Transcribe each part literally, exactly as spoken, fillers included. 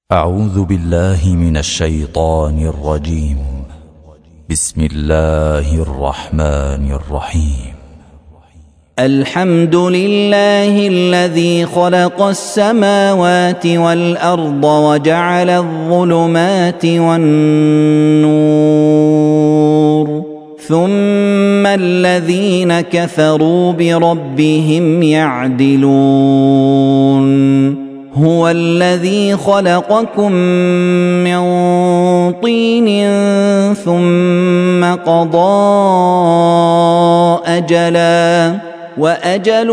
أعوذ بالله من الشيطان الرجيم. بسم الله الرحمن الرحيم. الحمد لله الذي خلق السماوات والأرض وجعل الظلمات والنور ثم الذين كفروا بربهم يعدلون. هو الذي خلقكم من طين ثم قضى أجلا وأجل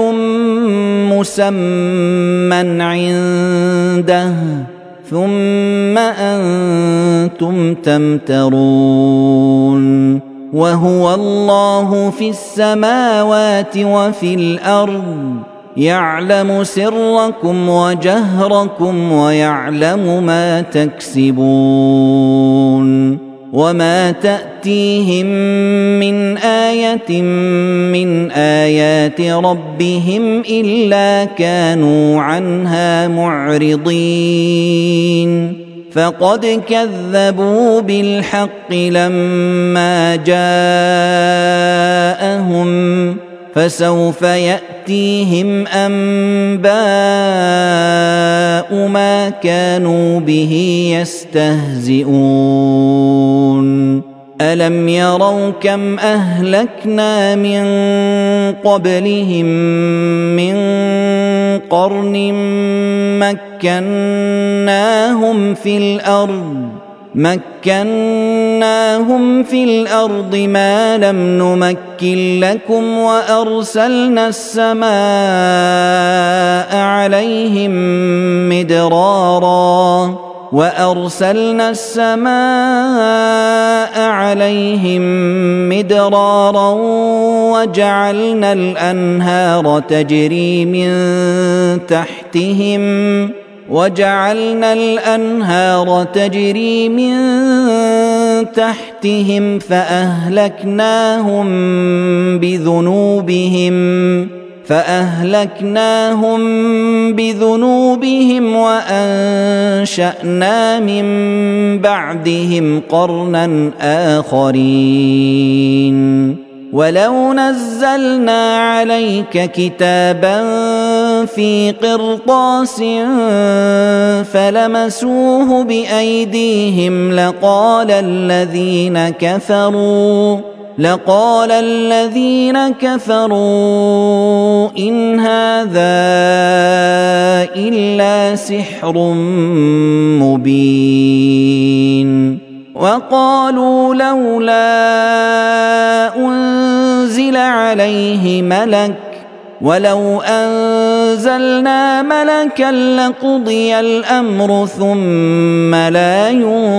مسمى عنده ثم أنتم تمترون. وهو الله في السماوات وفي الأرض يعلم سركم وجهركم ويعلم ما تكسبون. وما تأتيهم من آية من آيات ربهم إلا كانوا عنها معرضين. فقد كذبوا بالحق لما جاءهم فسوف يأتيهم أنباء ما كانوا به يستهزئون. ألم يروا كم أهلكنا من قبلهم من قرن مكناهم في الأرض مكناهم في الأرض ما لم نمكن لكم وأرسلنا السماء عليهم مدرارا وأرسلنا السماء عليهم مدرارا وجعلنا الأنهار تجري من تحتهم وجعلنا الأنهار تجري من تحتهم فأهلكناهم بذنوبهم فأهلكناهم بذنوبهم وأنشأنا من بعدهم قرنا آخرين. ولو نزلنا عليك كتابا في قرطاس فلمسوه بأيديهم لقال الذين كفروا لقال الذين كفروا إن هذا إلا سحر مبين. وقالوا لولا أنزل عليه ملك ولو أنزلنا ملكا لقضي الأمر ثم لا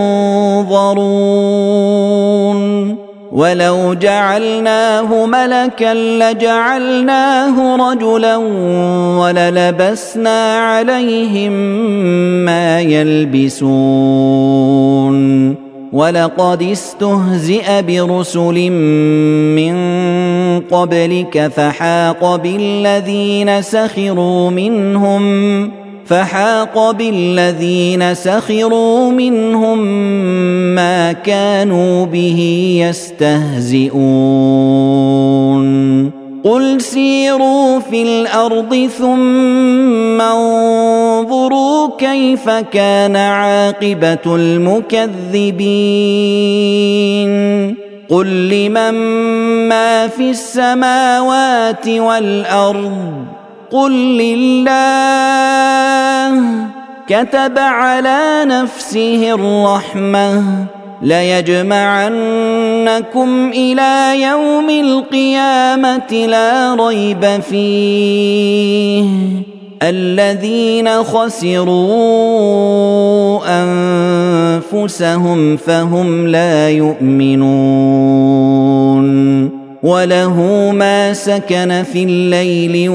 ينظرون. ولو جعلناه ملكا لجعلناه رجلا وللبسنا عليهم ما يلبسون. ولقد استهزئ برسل من قبلك فحاق بالذين سخروا منهم فحاق بالذين سخروا منهم ما كانوا به يستهزئون. قل سيروا في الأرض ثم انظروا كيف كان عاقبة المكذبين. قل لمن ما في السماوات والأرض قل لله كتب على نفسه الرحمة ليجمعنكم إلى يوم القيامة لا ريب فيه الذين خسروا أنفسهم فهم لا يؤمنون. وله ما سكن في الليل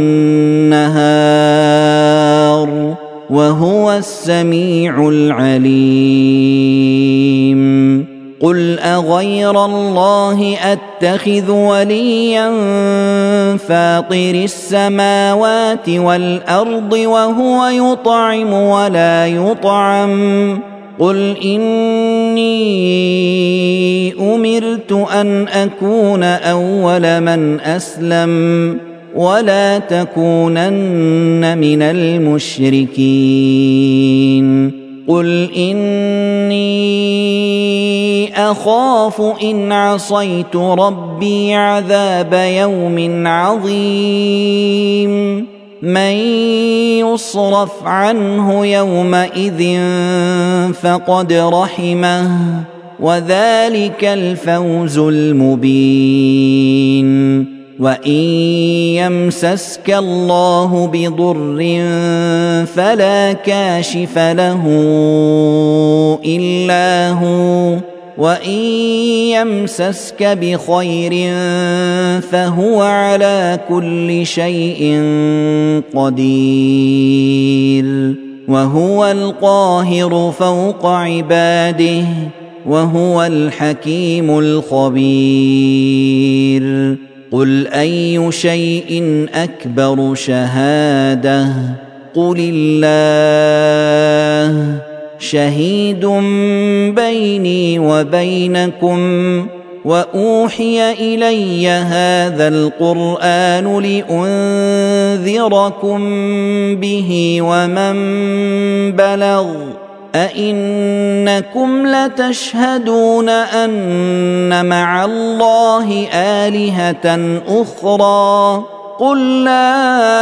والنهار وهو السميع العليم. قل أغير الله أتخذ وليا فاطر السماوات والأرض وهو يطعم ولا يطعم قل إني أمرت أن أكون أول من أسلم ولا تكونن من المشركين قل إني أخاف إن عصيت ربي عذاب يوم عظيم من يصرف عنه يومئذ فقد رحمه وذلك الفوز المبين وإن يمسسك الله بضر فلا كاشف له إلا هو وإن يمسسك بخير فهو على كل شيء قدير وهو القاهر فوق عباده وهو الحكيم الخبير قل أي شيء أكبر شهادة قل الله شهيد بيني وبينكم وأوحي إلي هذا القرآن لأنذركم به ومن بلغ أئنكم لتشهدون أن مع الله آلهة أخرى قل لا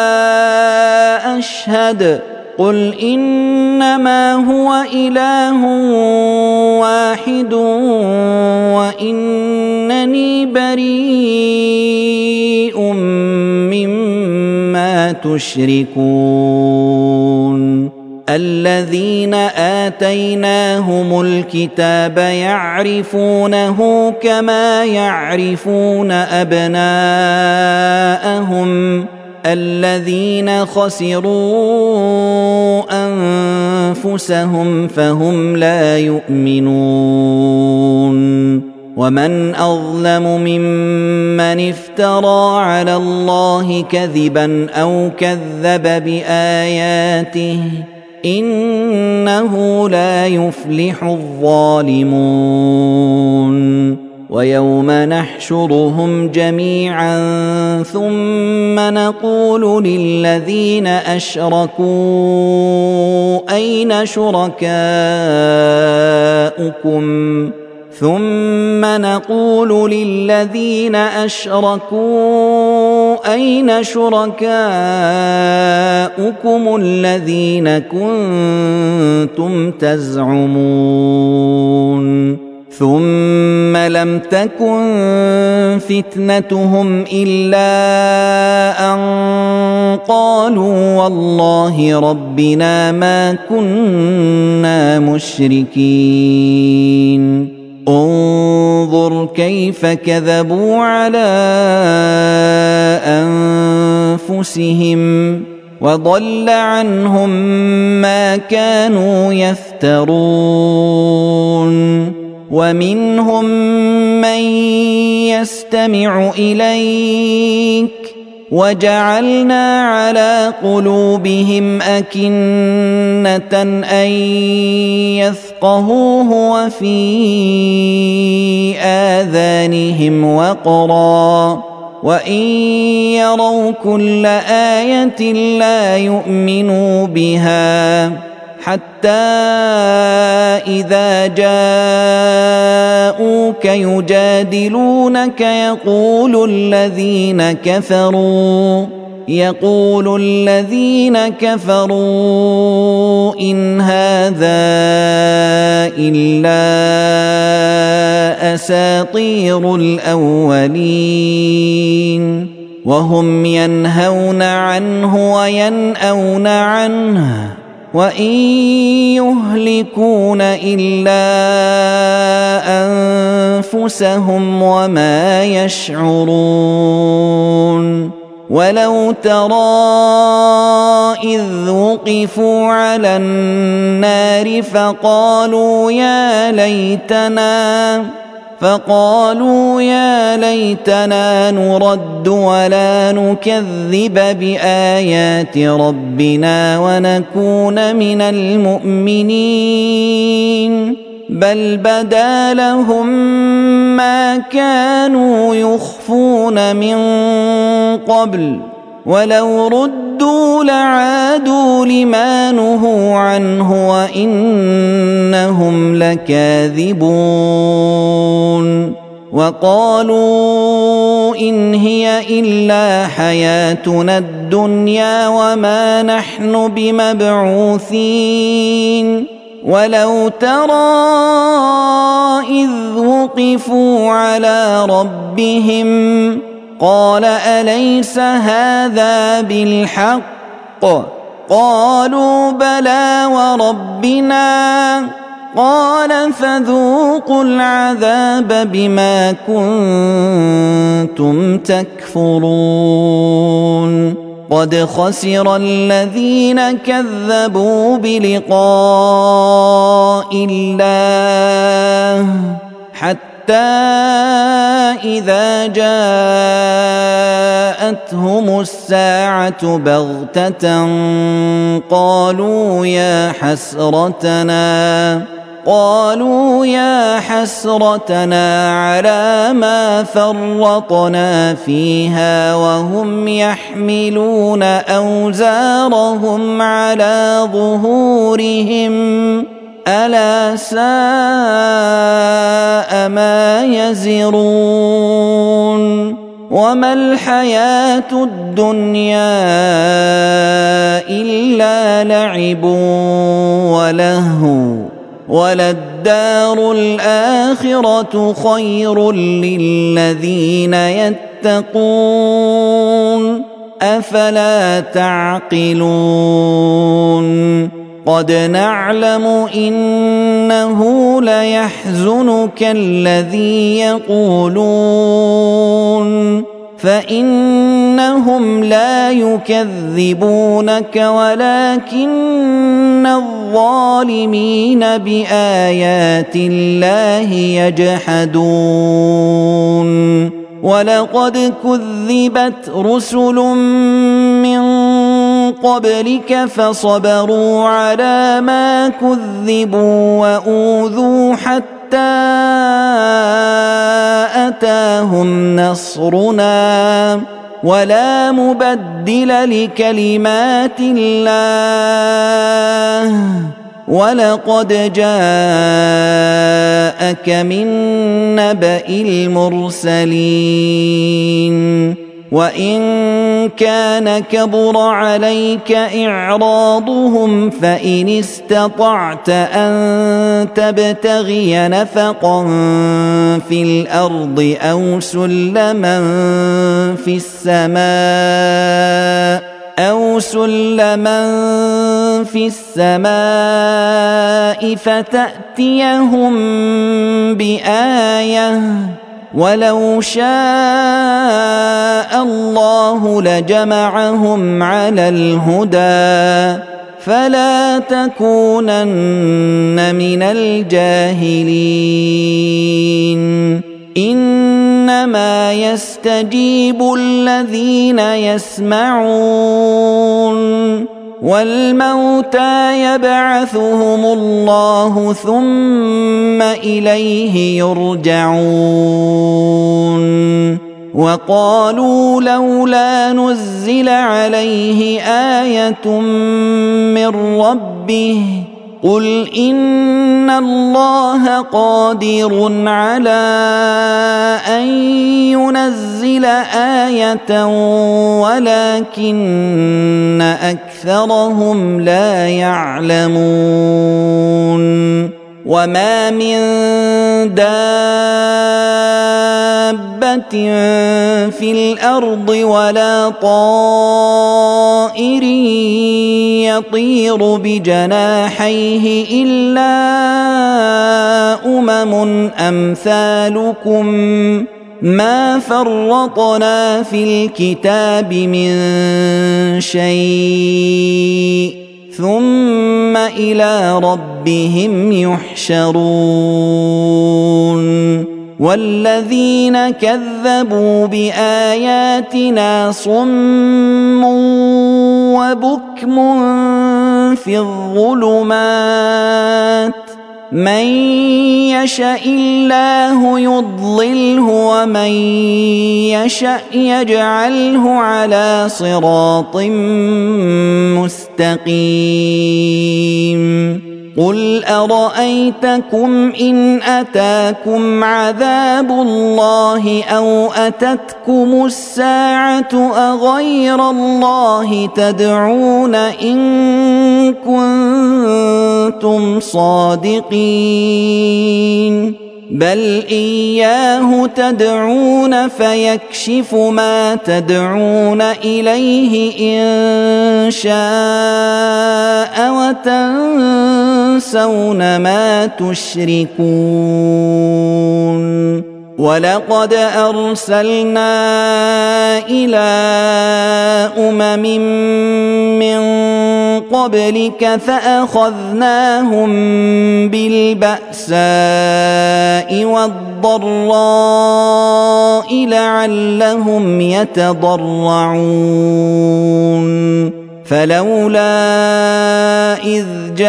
أشهد قل إنما هو إله واحد وإنني بريء مما تشركون الذين آتيناهم الكتاب يعرفونه كما يعرفون أبناءهم الذين خسروا أنفسهم فهم لا يؤمنون ومن أظلم ممن افترى على الله كذبا أو كذب بآياته إنه لا يفلح الظالمون ويوم نحشرهم جميعا ثم نقول للذين أشركوا أين شركاؤكم ثم نقول للذين أشركوا أين شركاؤكم الذين كنتم تزعمون ثم لم تكن فتنتهم إلا أن قالوا والله ربنا ما كنا مشركين انظر كيف كذبوا على أنفسهم وضل عنهم ما كانوا يفترون ومنهم من يستمع إليك وجعلنا على قلوبهم أكنة أن يفقهوه وفي آذانهم وقرا وإن يروا كل آية لا يؤمنوا بها حتى إذا جاءوك يجادلونك يقول الذين كفروا يقول الذين كفروا إن هذا إلا أساطير الأولين وهم ينهون عنه وينأون عنه وإن يهلكون إلا أنفسهم وما يشعرون ولو ترى إذ وقفوا على النار فقالوا يا ليتنا فقالوا يا ليتنا نرد ولا نكذب بآيات ربنا ونكون من المؤمنين بل بدا لهم ما كانوا يخفون من قبل ولو ردوا لعادوا لما نهوا عنه وإنهم لكاذبون وقالوا إن هي إلا حياتنا الدنيا وما نحن بمبعوثين ولو ترى إذ وقفوا على ربهم قال أليس هذا بالحق قالوا بلى وربنا قال فذوقوا العذاب بما كنتم تكفرون قد خسر الذين كذبوا بلقاء الله حتى إذا جاءتهم الساعة بغتة قالوا يا حسرتنا قالوا يا حسرتنا على ما فرطنا فيها وهم يحملون أوزارهم على ظهورهم ألا ساء ما يزرون وما الحياة الدنيا إلا لعب ولهو وللدار الآخرة خير للذين يتقون أفلا تعقلون قد نعلم إنه ليحزنك الذي يقولون فإنهم لا يكذبونك ولكن الظالمين بآيات الله يجحدون ولقد كذبت رسل من قبلك فصبروا على ما كذبوا وأوذوا حتى أتاهم نصرنا ولا مبدل لكلمات الله ولقد جاءك من نبأ المرسلين وإن كان كبر عليك إعراضهم فإن استطعت أن تبتغي نفقا في الأرض أو سلما في السماء أو سلما في السماء فتأتيهم بآية ولو شاء الله لجمعهم على الهدى فلا تكونن من الجاهلين إنما يستجيب الذين يسمعون والموتى يبعثهم الله ثم إليه يرجعون وقالوا لولا نزل عليه آية من ربه قل إن الله قادر على أن ينزل آية ولكن أكثرهم لا يعلمون وما من دابة في الأرض ولا طائر يطير بجناحيه إلا أمم أمثالكم ما فرطنا في الكتاب من شيء ثم إلى ربهم يحشرون والذين كذبوا بآياتنا صم وبكم في الظلمات من يشاء الله يضلله ومن يشاء يجعله على صراط مستقيم قل أرأيتكم إن أتاكم عذاب الله أو أتتكم الساعة أغير الله تدعون إن كنتم صادقين بل إياه تدعون فيكشف ما تدعون إليه إن شاء وتنسون ما تشركون ولقد أرسلنا إلى أمم من قبلك فأخذناهم بالبأساء والضراء لعلهم يتضرعون فلولا إذ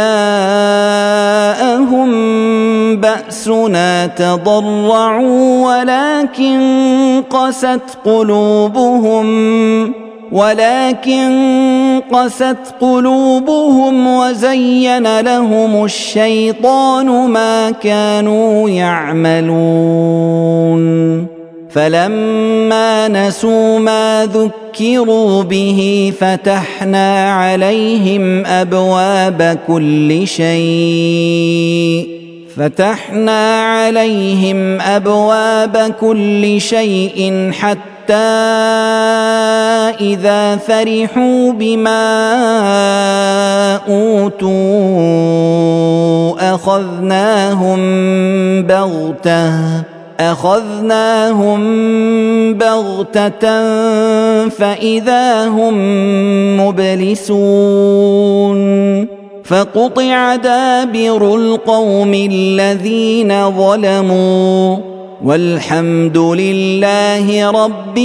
جاءهم بأسنا تضرعوا ولكن قست قلوبهم ولكن قست قلوبهم وزين لهم الشيطان ما كانوا يعملون فلما نسوا ما ذكروا به فتحنا عليهم أبواب كل شيء فتحنا عليهم أبواب كل شيء حتى إذا فرحوا بما أوتوا أخذناهم بغتة أخذناهم بغتة فإذا هم مبلسون فقطع دابر القوم الذين ظلموا والحمد لله رب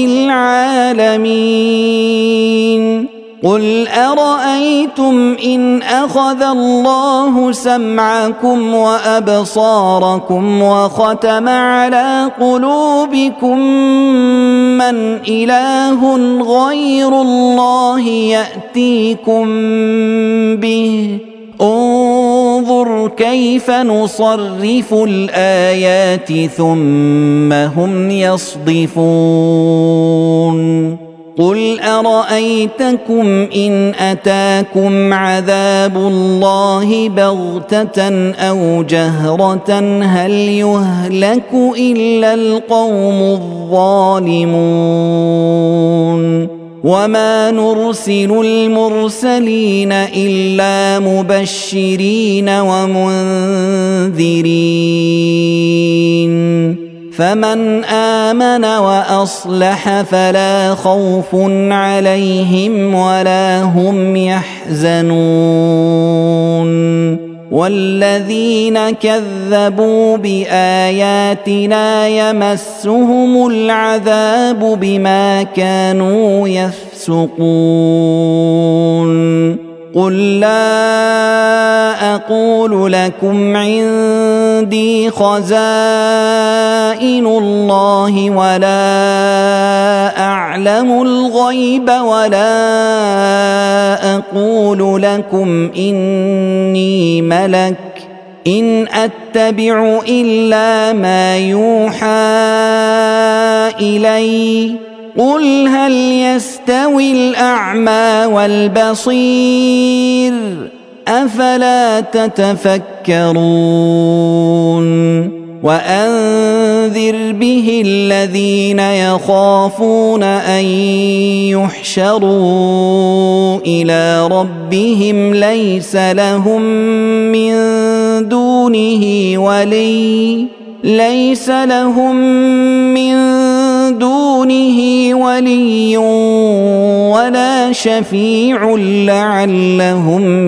العالمين قل أرأيتم إن أخذ الله سمعكم وأبصاركم وختم على قلوبكم من إله غير الله يأتيكم به انظر كيف نصرف الآيات ثم هم يصدفون قل أرأيتكم إن أتاكم عذاب الله بغتة أو جهرة هل يهلك إلا القوم الظالمون وما نرسل المرسلين إلا مبشرين ومنذرين فمن آمن وأصلح فلا خوف عليهم ولا هم يحزنون والذين كذبوا بآياتنا يمسهم العذاب بما كانوا يفسقون قل لا أقول لكم عندي خزائن الله ولا أعلم الغيب ولا أقول لكم إني ملك إن أتبع إلا ما يوحى إلي قل هل يستوي الأعمى والبصير أفلا تتفكرون وأنذر به الذين يخافون أن يحشروا إلى ربهم ليس لهم من دونه ولي ليس لهم من دونه ولي ولا شفيع لعلهم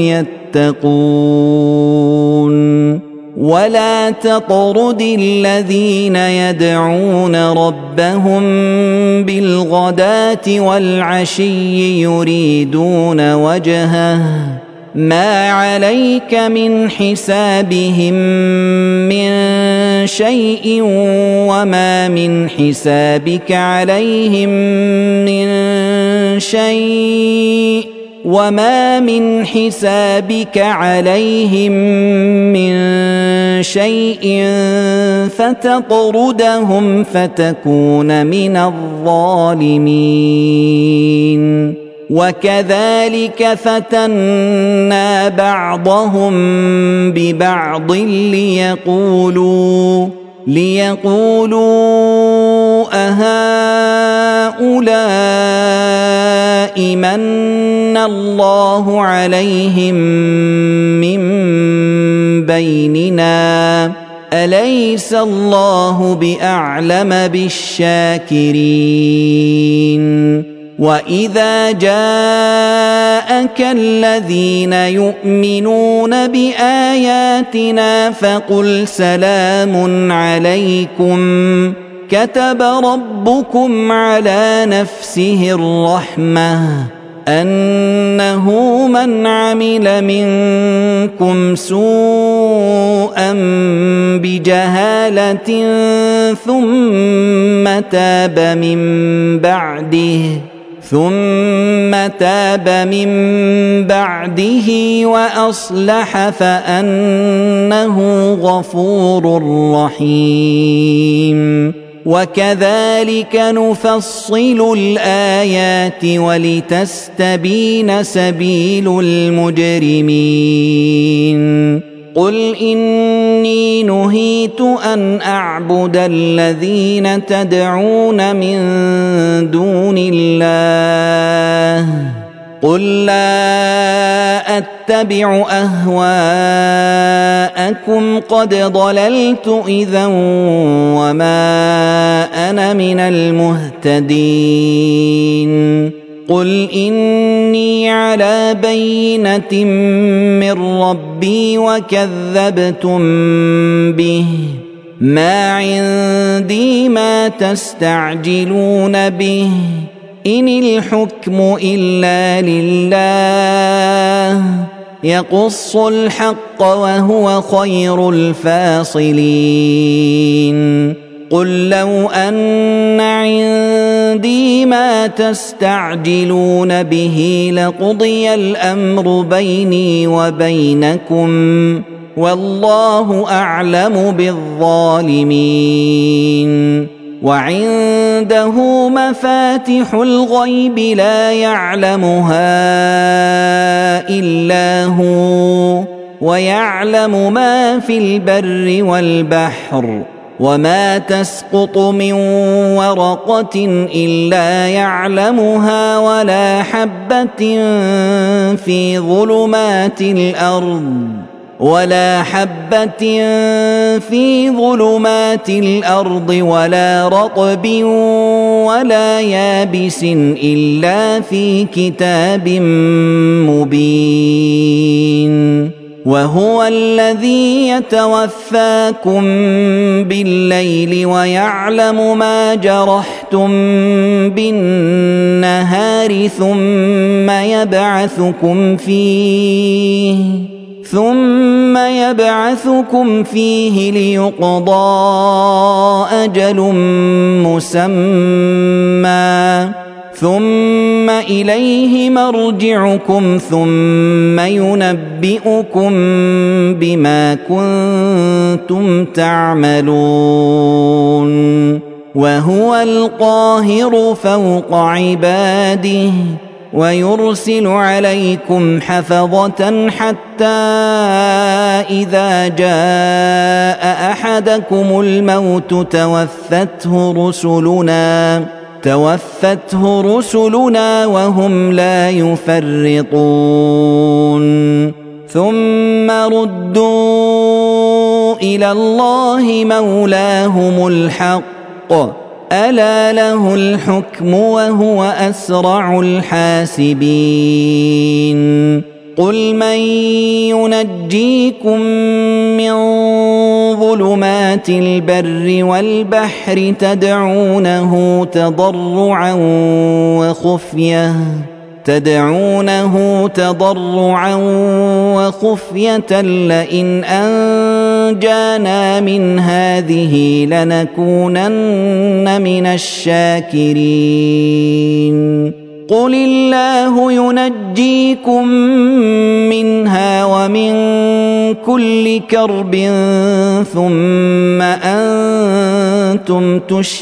يتقون ولا تطرد الذين يدعون ربهم بالغداة والعشي يريدون وجهه ما عليك من حسابهم من شيء وما من حسابك عليهم من شيء وما من حسابك عليهم من شيء فتطردهم فتكون من الظالمين وكذلك فتنا بعضهم ببعض ليقولوا ليقولوا أهؤلاء من الله عليهم من بيننا أليس الله بأعلم بالشاكرين وإذا جاءك الذين يؤمنون بآياتنا فقل سلام عليكم كتب ربكم على نفسه الرحمة أنه من عمل منكم سوءا بجهالة ثم تاب من بعده ثم تاب من بعده وأصلح فأنه غفور رحيم وكذلك نفصل الآيات ولتستبين سبيل المجرمين قل إني نهيت أن أعبد الذين تدعون من دون الله قل لا أتبع أهواءكم قد ضللت إذا وما أنا من المهتدين قل إني على بينة من ربي وكذبتم به ما عندي ما تستعجلون به إن الحكم إلا لله يقص الحق وهو خير الفاصلين قل لو أن عندي ما تستعجلون به لقضي الأمر بيني وبينكم والله أعلم بالظالمين وعنده مفاتح الغيب لا يعلمها إلا هو ويعلم ما في البر والبحر وما تسقط من ورقة إلا يعلمها ولا حبة في ظلمات الأرض ولا حبة في ظلمات الأرض ولا رطب ولا يابس إلا في كتاب مبين وهو الذي يتوفاكم بالليل ويعلم ما جرحتم بالنهار ثم يبعثكم فيه ثم يبعثكم فيه ليقضى أجل مسمى ثم إليه مرجعكم ثم ينبئكم بما كنتم تعملون وهو القاهر فوق عباده ويرسل عليكم حفظة حتى إذا جاء أحدكم الموت توفته رسلنا توفته رسلنا وهم لا يفرطون ثم ردوا إلى الله مولاهم الحق ألا له الحكم وهو أسرع الحاسبين قل من ينجيكم من ظلمات البر والبحر تدعونه تضرعا وخفية تدعونه تضرعا وخفية لئن أنجانا من هذه لنكونن من الشاكرين قل الله ينجيكم منها ومن كل كرب ثم أنتم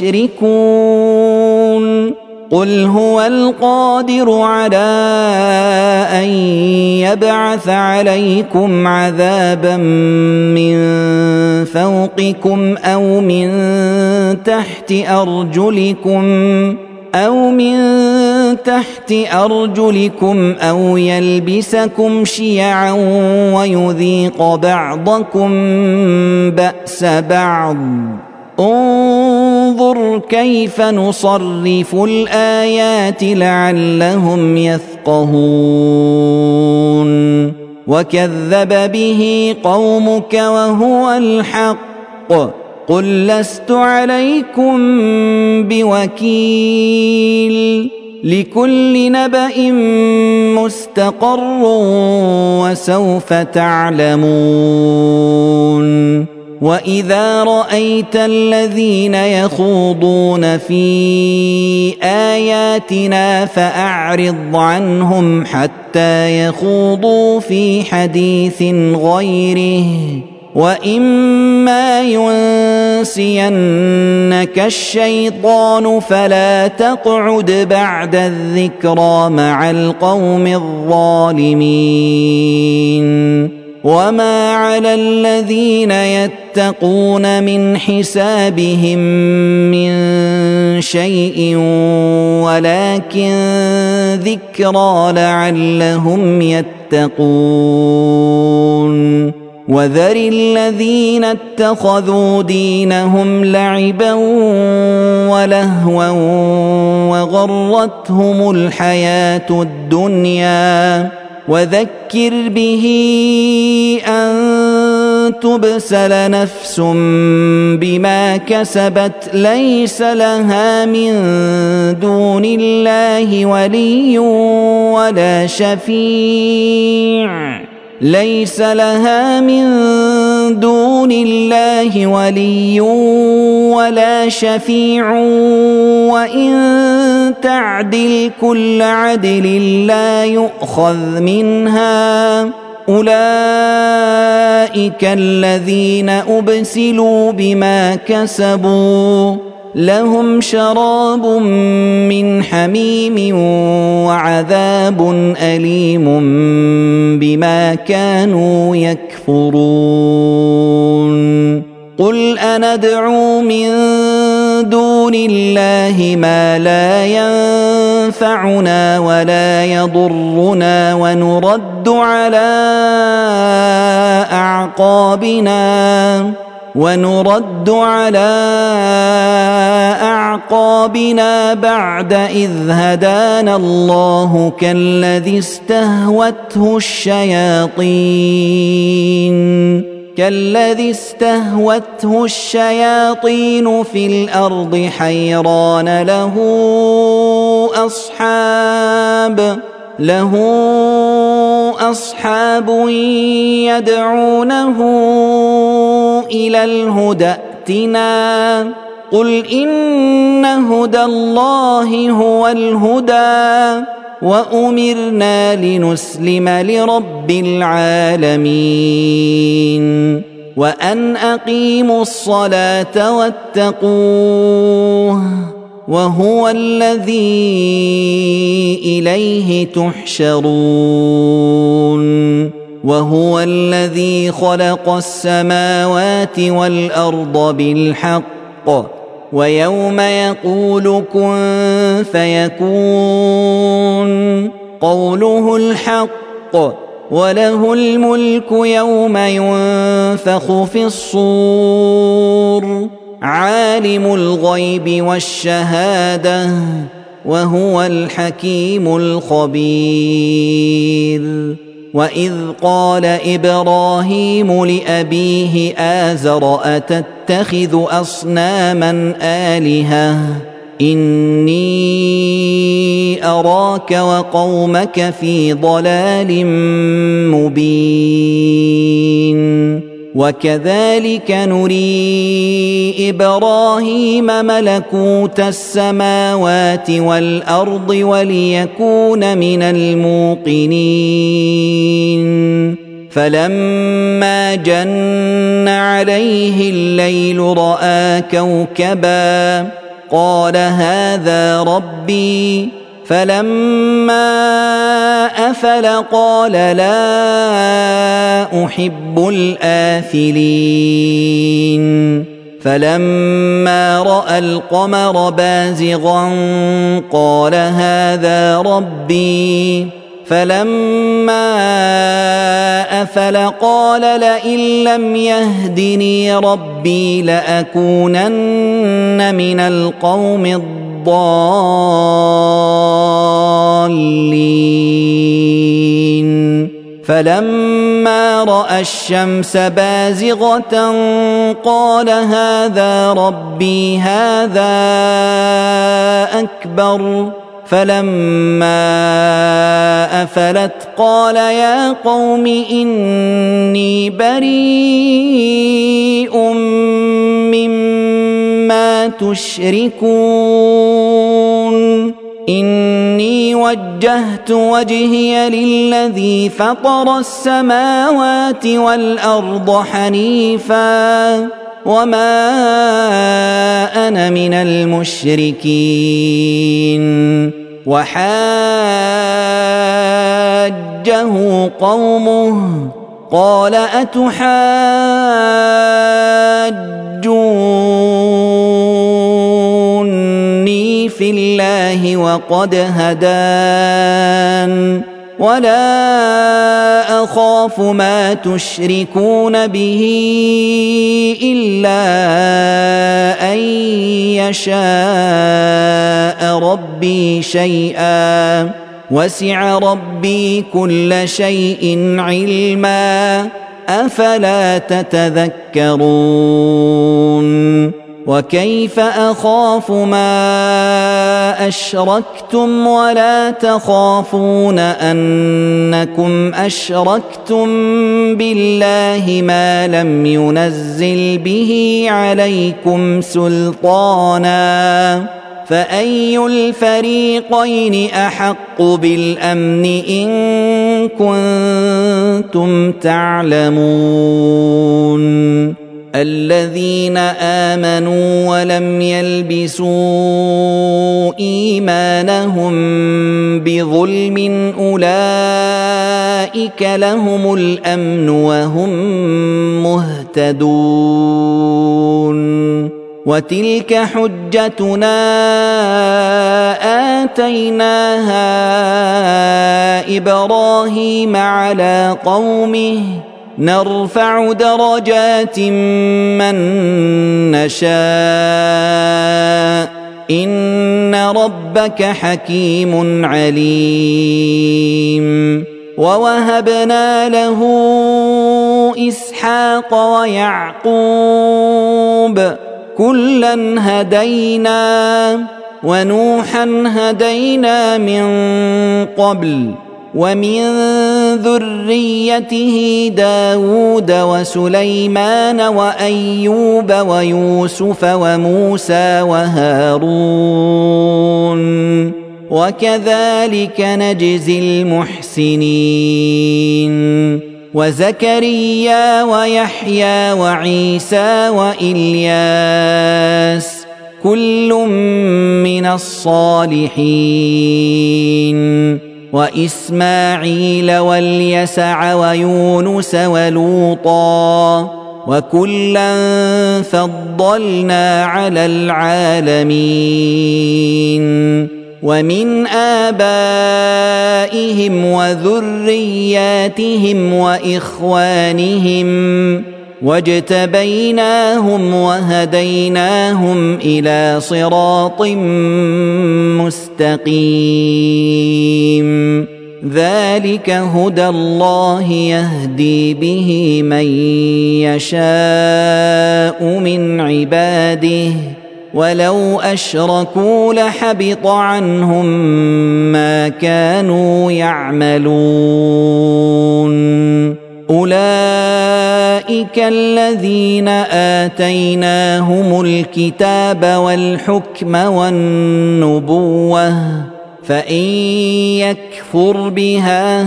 تشركون قل هو القادر على أن يبعث عليكم عذابا من فوقكم أو من تحت أرجلكم أو من تحت أرجلكم أو يلبسكم شيعا ويذيق بعضكم بأس بعض انظر كيف نصرف الآيات لعلهم يفقهون وكذب به قومك وهو الحق قل لست عليكم بوكيل لكل نبأ مستقر وسوف تعلمون وإذا رأيت الذين يخوضون في آياتنا فأعرض عنهم حتى يخوضوا في حديث غيره وإما ينسينك الشيطان فلا تقعد بعد الذكرى مع القوم الظالمين وما على الذين يتقون من حسابهم من شيء ولكن ذكرى لعلهم يتقون وذر الذين اتخذوا دينهم لعبا ولهوا وغرتهم الحياة الدنيا وذكر به أن تبسل نفس بما كسبت ليس لها من دون الله ولي ولا شفيع ليس لها من دون الله ولي ولا شفيع وإن تعدل كل عدل لا يؤخذ منها أولئك الذين أبسلوا بما كسبوا لهم شراب من حميم وعذاب أليم بما كانوا يكفرون قل أندعو من دون الله ما لا ينفعنا ولا يضرنا ونرد على أعقابنا ونرد على أعقابنا بعد إذ هدانا الله كالذي استهوته الشياطين كالذي استهوته الشياطين في الأرض حيران له أصحاب له أصحاب يدعونه إلى الهدى ائتنا قل إن هدى الله هو الهدى وأمرنا لنسلم لرب العالمين وأن أقيموا الصلاة واتقوه وهو الذي إليه تحشرون وهو الذي خلق السماوات والأرض بالحق ويوم يقول كن فيكون قوله الحق وله الملك يوم ينفخ في الصور عالم الغيب والشهادة وهو الحكيم الخبير. وإذ قال إبراهيم لأبيه آزر أتتخذ أصناما آلهة إني أراك وقومك في ضلال مبين. وكذلك نري إبراهيم ملكوت السماوات والأرض وليكون من الموقنين. فلما جن عليه الليل رأى كوكبا قال هذا ربي. فلما أفل قال لا أحب الآفلين. فلما رأى القمر بازغا قال هذا ربي. فلما أفل قال لئن لم يهدني ربي لأكونن من القوم الضالين. فلما رأى الشمس بازغة قال هذا ربي هذا أكبر. فلما أفلت قال يا قوم إني بريء مما تشركون. إني وجهت وجهي للذي فطر السماوات والأرض حنيفا وما أنا من المشركين. وحاجه قومه قال أتحاجوني في الله وقد هدان ولا أخاف ما تشركون به إلا أن يشاء ربي شيئا وسع ربي كل شيء علما أفلا تتذكرون. وكيف أخاف ما أشركتم ولا تخافون أنكم أشركتم بالله ما لم ينزل به عليكم سلطانا فأي الفريقين أحق بالأمن إن كنتم تعلمون. الذين آمنوا ولم يلبسوا إيمانهم بظلم أولئك لهم الأمن وهم مهتدون. وتلك حجتنا آتيناها إبراهيم على قومه نرفع درجات من نشاء إن ربك حكيم عليم. ووهبنا له إسحاق ويعقوب كلا هدينا ونوحا هدينا من قبل ومن ذريته داود وسليمان وأيوب ويوسف وموسى وهارون وكذلك نجزي المحسنين. وزكريا ويحيى وعيسى وإلياس كل من الصالحين. وإسماعيل واليسع ويونس ولوطا وكلا فضلنا على العالمين. ومن آبائهم وذرياتهم وإخوانهم واجتبيناهم وهديناهم إلى صراط مستقيم ذلك هدى الله يهدي به من يشاء من عباده ولو أشركوا لحبط عنهم ما كانوا يعملون أولئك الذين آتيناهم الكتاب والحكم والنبوة فإن يكفر بها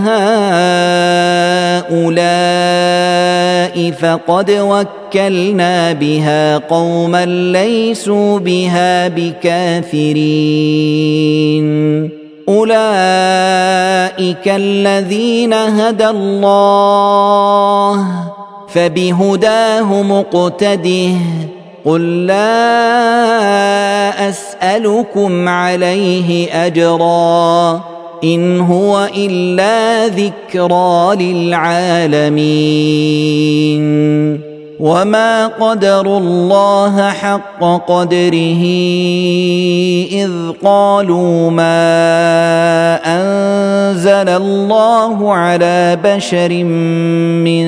هؤلاء فقد وكلنا بها قوما ليسوا بها بكافرين أولئك الذين هدى الله فبهداه مقتده قل لا أسألكم عليه أجرا إن هو إلا ذكرى للعالمين وما قدروا الله حق قدره إذ قالوا ما أنزل الله على بشر من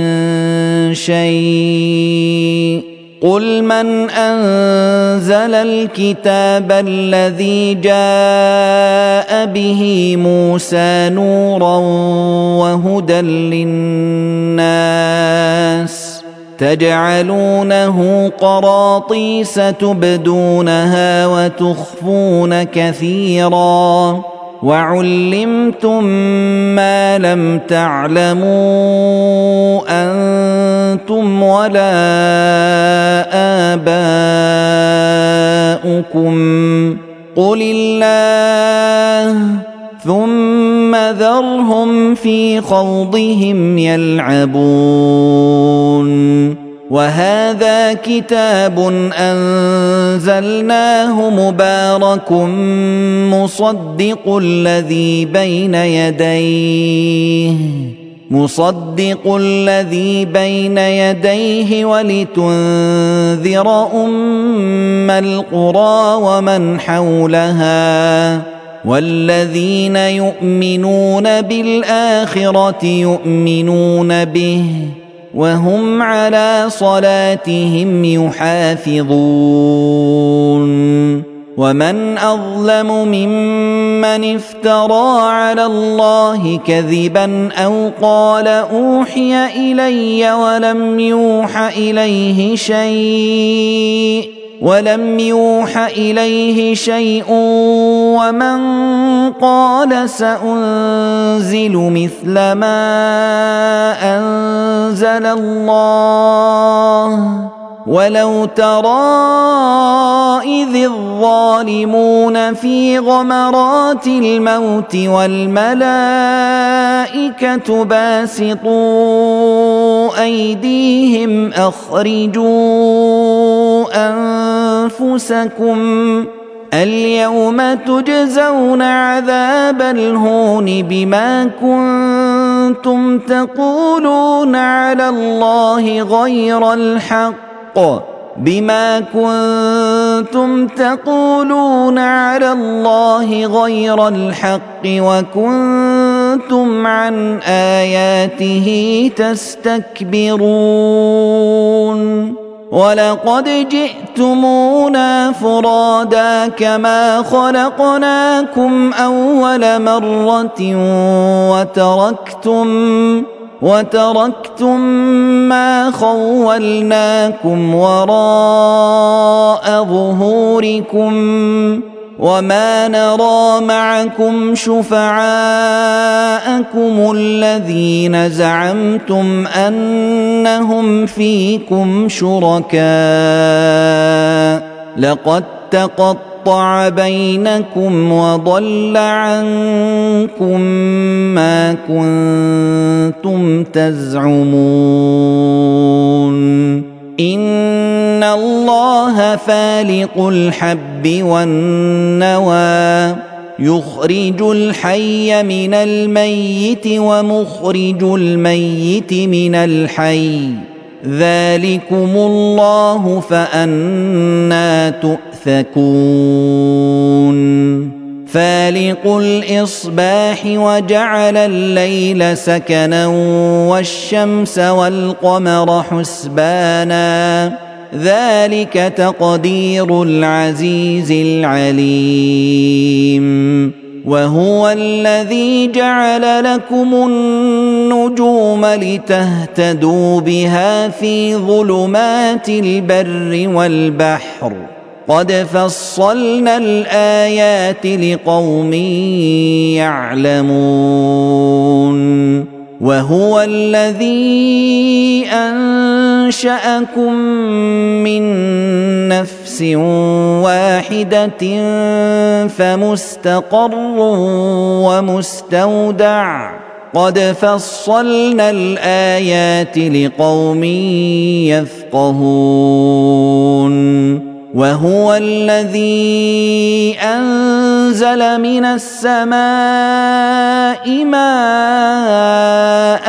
شيء قل من أنزل الكتاب الذي جاء به موسى نورا وهدى للناس تجعلونه قراطيس تبدونها وتخفون كثيرا وعلمتم ما لم تعلموا أنتم ولا آباؤكم قل الله ثم ذرهم في خوضهم يلعبون وهذا كتاب أنزلناه مبارك مصدق الذي بين يديه مصدق الذي بين يديه ولتنذر أم القرى ومن حولها والذين يؤمنون بالآخرة يؤمنون به وهم على صلاتهم يحافظون ومن أظلم ممن افترى على الله كذبا أو قال أوحي إلي ولم يوح إليه شيء ولم يوح إليه شيء ومن قال سأنزل مثل ما أنزل الله ولو ترى إذ الظالمون في غمرات الموت والملائكة باسطوا أيديهم أخرجوا أنفسكم اليوم تجزون عذاب الهون بما كنتم تقولون على الله غير الحق بما كنتم تقولون على الله غير الحق وكنتم عن آياته تستكبرون ولقد جئتمونا فرادا كما خلقناكم أول مرة وتركتم وتركتم ما خولناكم وراء ظهوركم وما نرى معكم شفعاءكم الذين زعمتم أنهم فيكم شركاء لقد تقطع بينكم وضل عنكم ما كنتم تزعمون إن الله فالق الحب والنوى يخرج الحي من الميت ومخرج الميت من الحي ذلكم الله فأنى تؤفكون فالق الإصباح وجعل الليل سكنا والشمس والقمر حسبانا ذلك تقدير العزيز العليم وهو الذي جعل لكم النجوم لتهتدوا بها في ظلمات البر والبحر قد فصلنا الآيات لقوم يعلمون وهو الذي أنشأكم من نفس واحدة فمستقر ومستودع قد فصلنا الآيات لقوم يفقهون وهو الذي أنزل من السماء ماء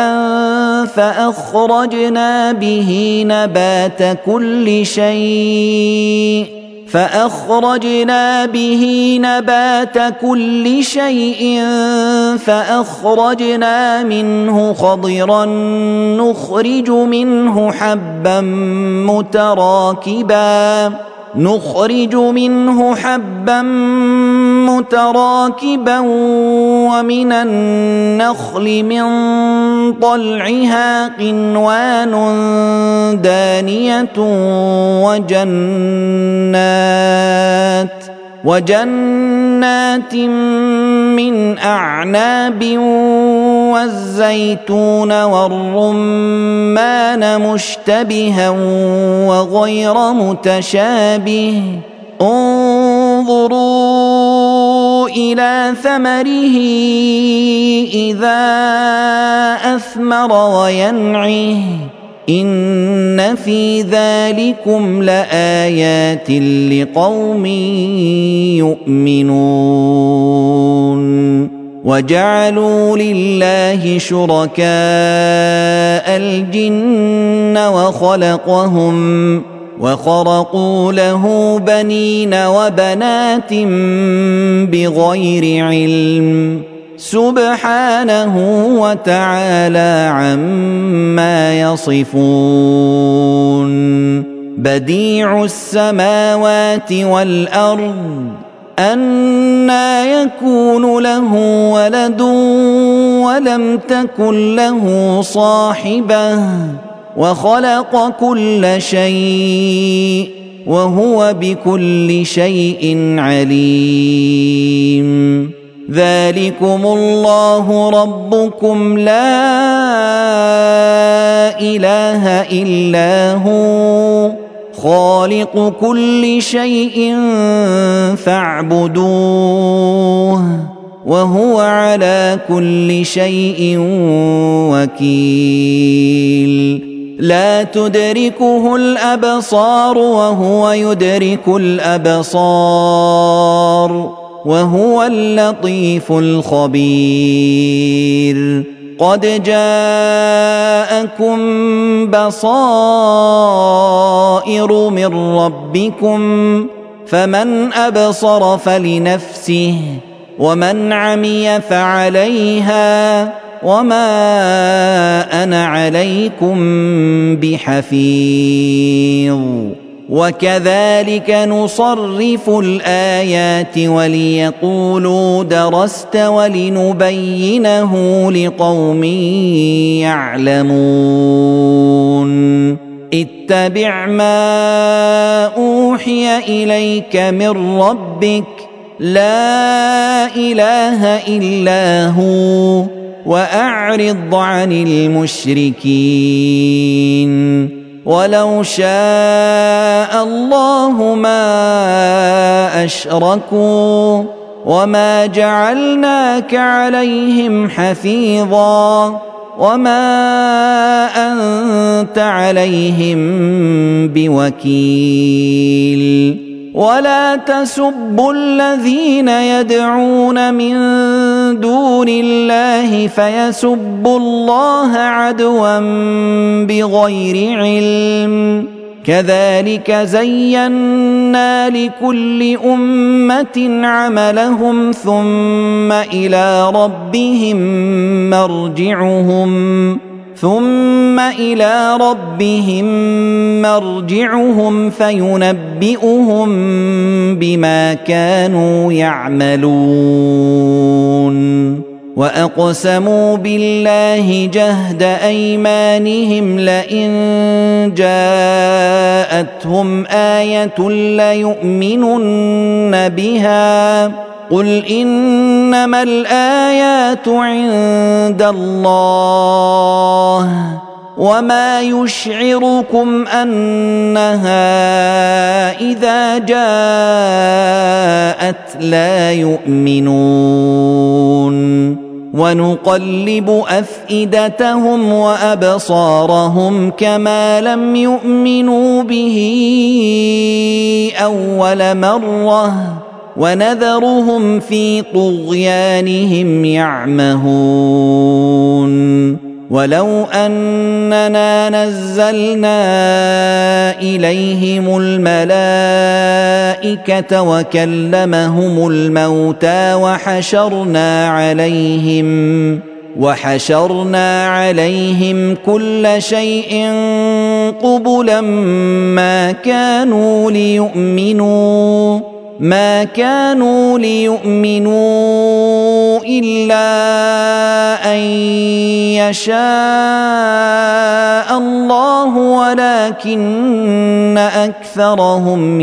فأخرجنا به نبات كل شيء فأخرجنا به نبات كل شيء فأخرجنا منه خضرا نخرج منه حبا متراكبا نخرج منه حبا متراكبا ومن النخل من طلعها قنوان دانية وجنات وجنات من أعناب والزيتون والرمان مشتبها وغير متشابه انظروا إلى ثمره إذا أثمر وينعه إن في ذلكم لآيات لقوم يؤمنون وجعلوا لله شركاء الجن وخلقهم وخرقوا له بنين وبنات بغير علم سبحانه وتعالى عما يصفون بديع السماوات والأرض أنى يكون له ولد ولم تكن له صاحبة وخلق كل شيء وهو بكل شيء عليم ذلكم الله ربكم لا إله إلا هو خالق كل شيء فاعبدوه وهو على كل شيء وكيل لا تدركه الأبصار وهو يدرك الأبصار وهو اللطيف الخبير قد جاءكم بصائر من ربكم فمن أبصر فلنفسه ومن عمي فعليها وما أنا عليكم بحفيظ وكذلك نصرف الآيات وليقولوا درست ولنبينه لقوم يعلمون اتبع ما أوحي إليك من ربك لا إله إلا هو وأعرض عن المشركين ولو شاء الله ما أشركوا وما جعلناك عليهم حفيظا وما أنت عليهم بوكيل ولا تسبوا الذين يدعون من دون الله فيسبوا الله عدوا بغير علم كذلك زينا لكل أمة عملهم ثم إلى ربهم مرجعهم ثم إلى ربهم مرجعهم فينبئهم بما كانوا يعملون وأقسموا بالله جهد أيمانهم لئن جاءتهم آية ليؤمنن بها قل إنما الآيات عند الله وما يشعركم أنها إذا جاءت لا يؤمنون ونقلب أفئدتهم وأبصارهم كما لم يؤمنوا به أول مرة ونذرهم في طغيانهم يعمهون ولو أننا نزلنا إليهم الملائكة وكلمهم الموتى وحشرنا عليهم وحشرنا عليهم كل شيء قبلا ما كانوا ليؤمنوا ما كانوا ليؤمنوا إلا أن يشاء الله ولكن أكثرهم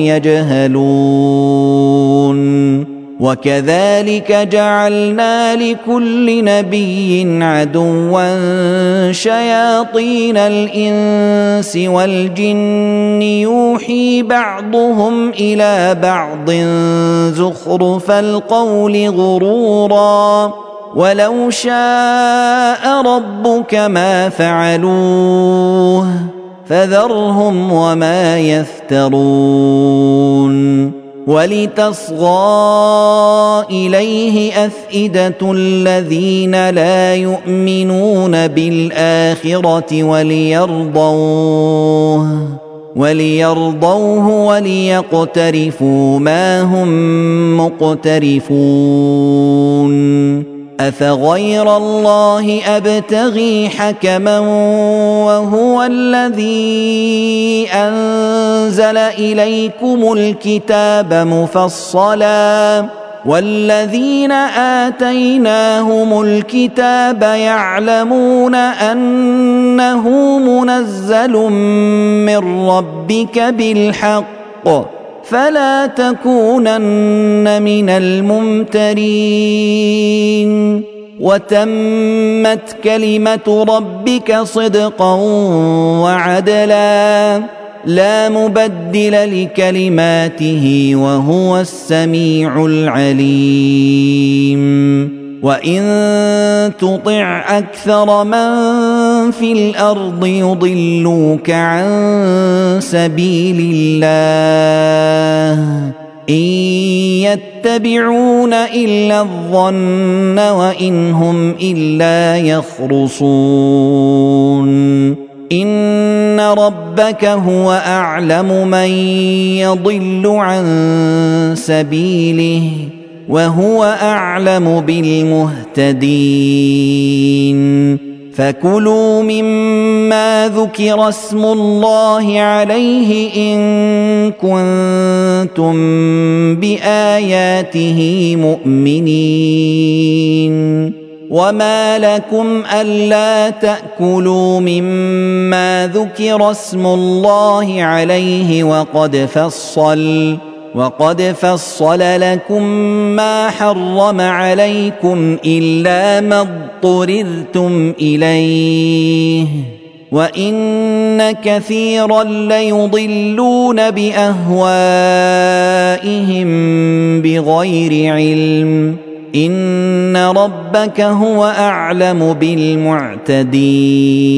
يجهلون وكذلك جعلنا لكل نبي عدوا شياطين الإنس والجن يوحي بعضهم إلى بعض زخرف القول غرورا ولو شاء ربك ما فعلوه فذرهم وما يفترون ولتصغى إليه أفئدة الذين لا يؤمنون بالآخرة وليرضوه وليرضوه وليقترفوا ما هم مقترفون أفغير الله أبتغي حكما وهو الذي أنزل إليكم الكتاب مفصلا والذين آتيناهم الكتاب يعلمون أنه منزل من ربك بالحق فلا تكونن من الممترين وتمت كلمة ربك صدقا وعدلا لا مبدل لكلماته وهو السميع العليم وإن تطع أكثر من في الأرض يضلوك عن سبيل الله إن يتبعون إلا الظن وإن هم إلا يخرصون إن ربك هو أعلم من يضل عن سبيله وهو أعلم بالمهتدين فكلوا مما ذكر اسم الله عليه إن كنتم بآياته مؤمنين وما لكم ألا تأكلوا مما ذكر اسم الله عليه وقد فصل وقد فصل لكم ما حرم عليكم إلا ما اضطررتم إليه وإن كثيرا ليضلون بأهوائهم بغير علم إن ربك هو أعلم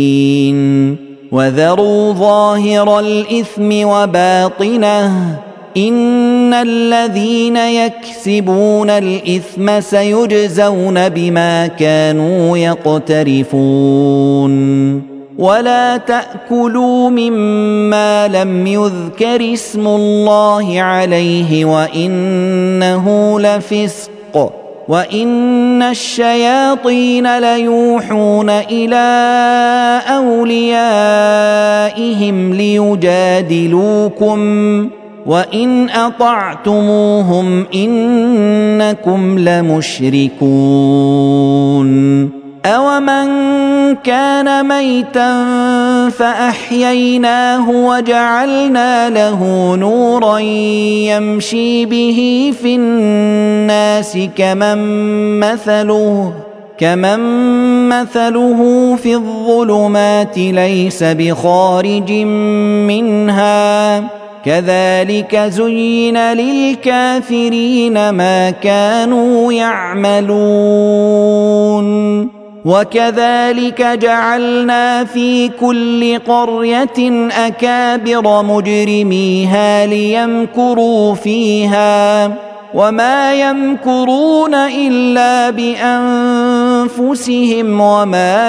بالمعتدين وذروا ظاهر الإثم وباطنه إن الذين يكسبون الإثم سيجزون بما كانوا يقترفون ولا تأكلوا مما لم يذكر اسم الله عليه وإنه لفسق وإن الشياطين ليوحون إلى أوليائهم ليجادلوكم وإن أطعتموهم إنكم لمشركون أومن كان ميتا فأحييناه وجعلنا له نورا يمشي به في الناس كمن مثله كمن مثله في الظلمات ليس بخارج منها كذلك زين للكافرين ما كانوا يعملون وكذلك جعلنا في كل قرية أكابر مجرميها ليمكروا فيها وما يمكرون إلا بأنفسهم وما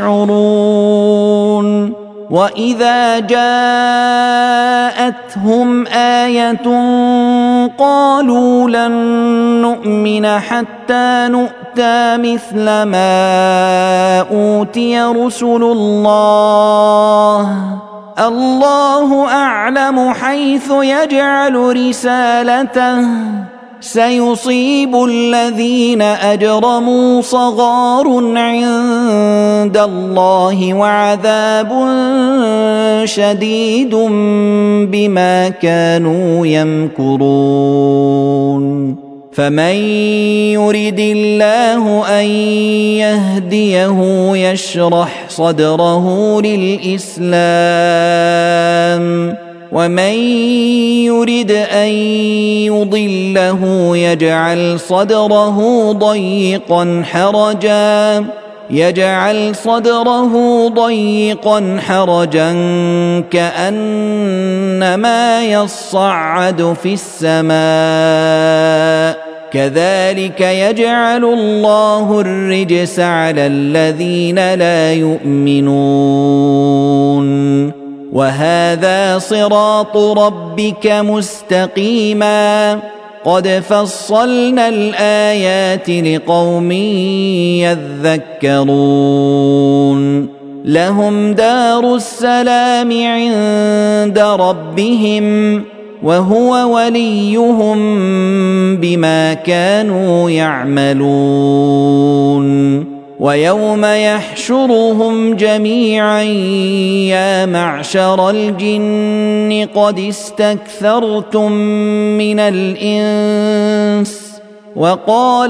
يشعرون وإذا جاءتهم آية قالوا لن نؤمن حتى نؤتى مثل ما أوتي رسل الله الله أعلم حيث يجعل رسالته سيصيب الذين أجرموا صغار عند الله وعذاب شديد بما كانوا يمكرون فمن يرد الله أن يهديه يشرح صدره للإسلام ومن يرد أن يضله يجعل صدره ضيقا حرجا يجعل صدره ضيقا حرجا كأنما يصعد في السماء كذلك يجعل الله الرجس على الذين لا يؤمنون وهذا صراط ربك مستقيما قد فصلنا الآيات لقوم يذكرون لهم دار السلام عند ربهم وهو وليهم بما كانوا يعملون ويوم يحشرهم جميعا يا معشر الجن قد استكثرتم من الإنس وقال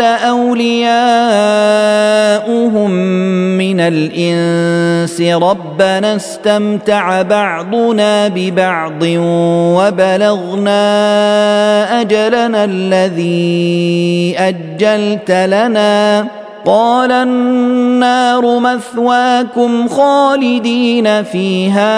أولياؤهم من الإنس ربنا استمتع بعضنا ببعض وبلغنا أجلنا الذي أجلت لنا قال النار مثواكم خالدين فيها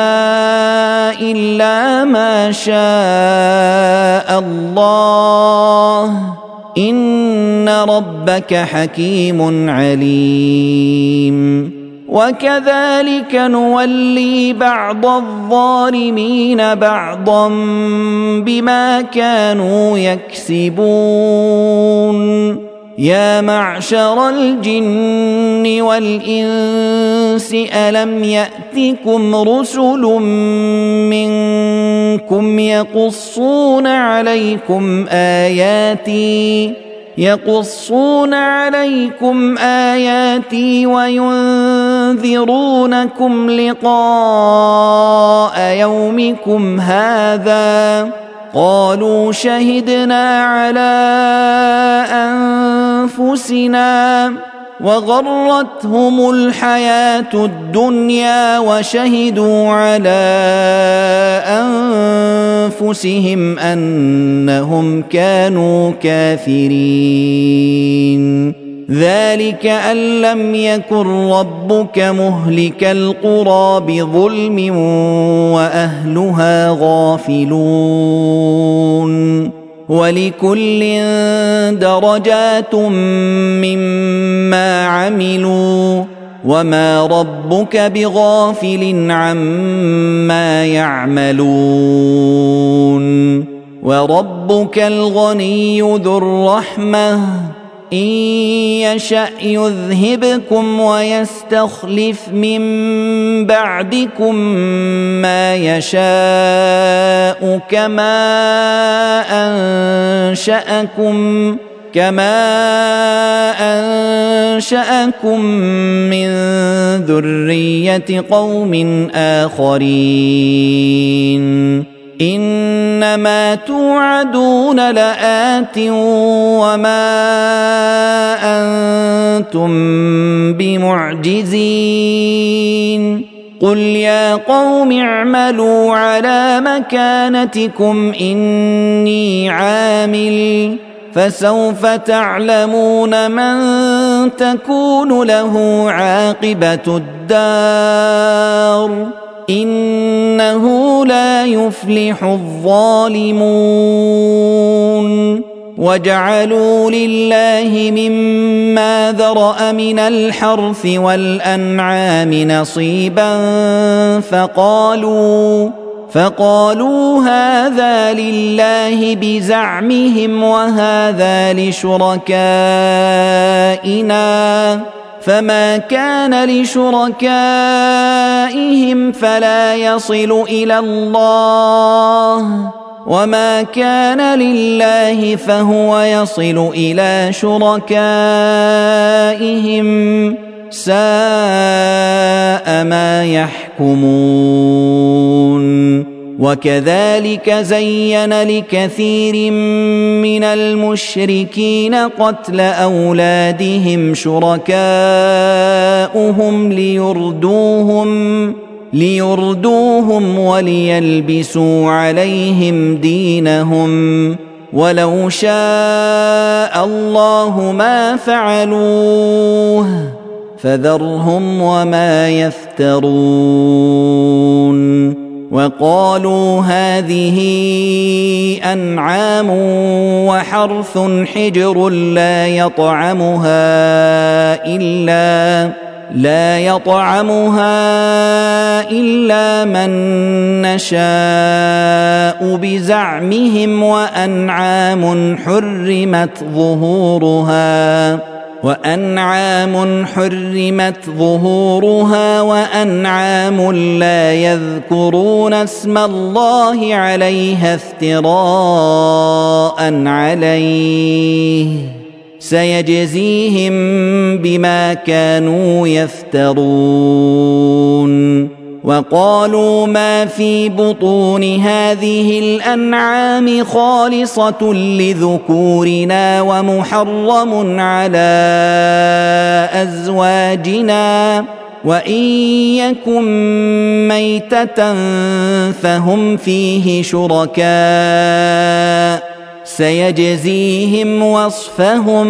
إلا ما شاء الله إن ربك حكيم عليم وكذلك نولي بعض الظالمين بعضا بما كانوا يكسبون يا معشر الجن والإنس ألم يأتكم رسل منكم يقصون عليكم آياتي يقصون عليكم آياتي وينذرونكم لقاء يومكم هذا قالوا شهدنا على أنفسنا وغرتهم الحياة الدنيا وشهدوا على أنفسهم أنهم كانوا كافرين ذلك أن لم يكن ربك مهلك القرى بظلم وأهلها غافلون ولكل درجات مما عملوا وما ربك بغافل عما يعملون وربك الغني ذو الرحمة إن يشأ يذهبكم ويستخلف من بعدكم ما يشاء كما أنشأكم كما أنشأكم من ذرية قوم آخرين إنما توعدون لآت وما أنتم بمعجزين قل يا قوم اعملوا على مكانتكم إني عامل فسوف تعلمون من تكون له عاقبة الدار إنه لا يفلح الظالمون وجعلوا لله مما ذرأ من الحرث والأنعام نصيبا فقالوا فقالوا هذا لله بزعمهم وهذا لشركائنا فما كان لشركائهم فلا يصل إلى الله وما كان لله فهو يصل إلى شركائهم ساء ما يحكمون وكذلك زين لكثير من المشركين قتل أولادهم شركاؤهم ليردوهم ليردوهم وليلبسوا عليهم دينهم ولو شاء الله ما فعلوه فذرهم وما يفترون وقالوا هذه أنعام وحرث حجر لا يطعمها إلا لا يطعمها إلا من نشاء بزعمهم وأنعام حرمت ظهورها وأنعام حرمت ظهورها وأنعام لا يذكرون اسم الله عليها افتراء عليه سيجزيهم بما كانوا يفترون وقالوا ما في بطون هذه الأنعام خالصة لذكورنا ومحرم على أزواجنا وإن يكن ميتة فهم فيه شركاء سيجزيهم وصفهم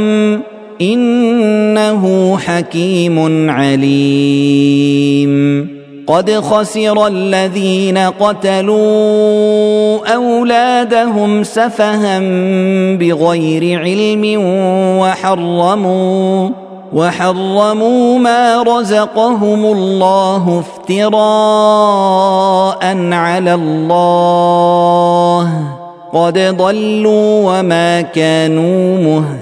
إنه حكيم عليم قد خسر الذين قتلوا أولادهم سفها بغير علم وحرموا وحرموا ما رزقهم الله افتراء على الله قد ضلوا وما كانوا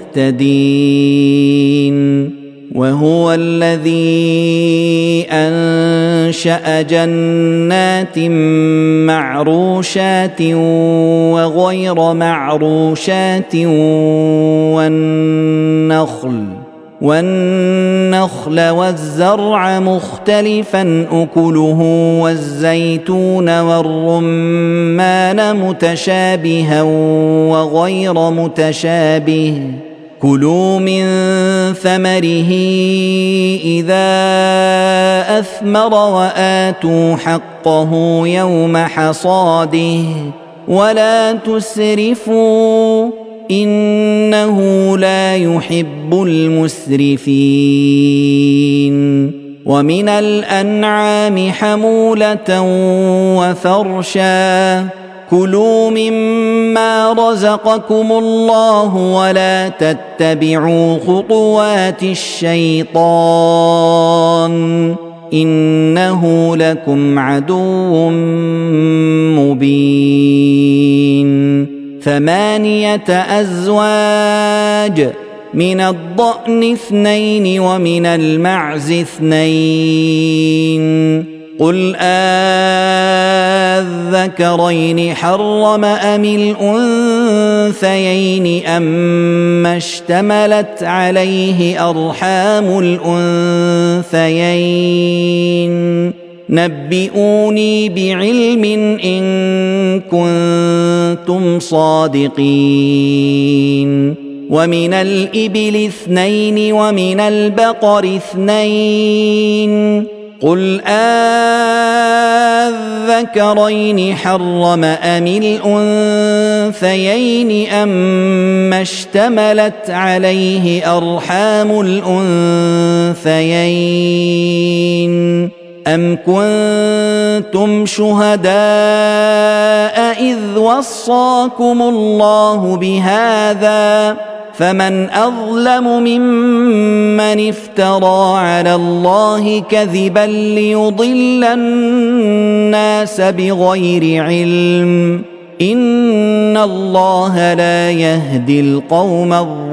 مهتدين وهو الذي أنشأ جنات معروشات وغير معروشات والنخل والنخل والزرع مختلفا أكله والزيتون والرمان متشابها وغير متشابه كلوا من ثمره إذا أثمر وآتوا حقه يوم حصاده ولا تسرفوا إنه لا يحب المسرفين. ومن الأنعام حمولة وفرشا كلوا مما رزقكم الله ولا تتبعوا خطوات الشيطان إنه لكم عدو مبين. ثمانية أزواج من الضأن اثنين ومن المعز اثنين قل آذكرين حرم أم الأنثيين أما اشتملت عليه أرحام الأنثيين نبئوني بعلم إن كنتم صادقين. ومن الإبل اثنين ومن البقر اثنين قل آذكرين حرم أم الأنثيين أما اشتملت عليه أرحام الأنثيين أم كنتم شهداء إذ وصاكم الله بهذا فمن أظلم ممن افترى على الله كذبا ليضل الناس بغير علم إن الله لا يهدي القوم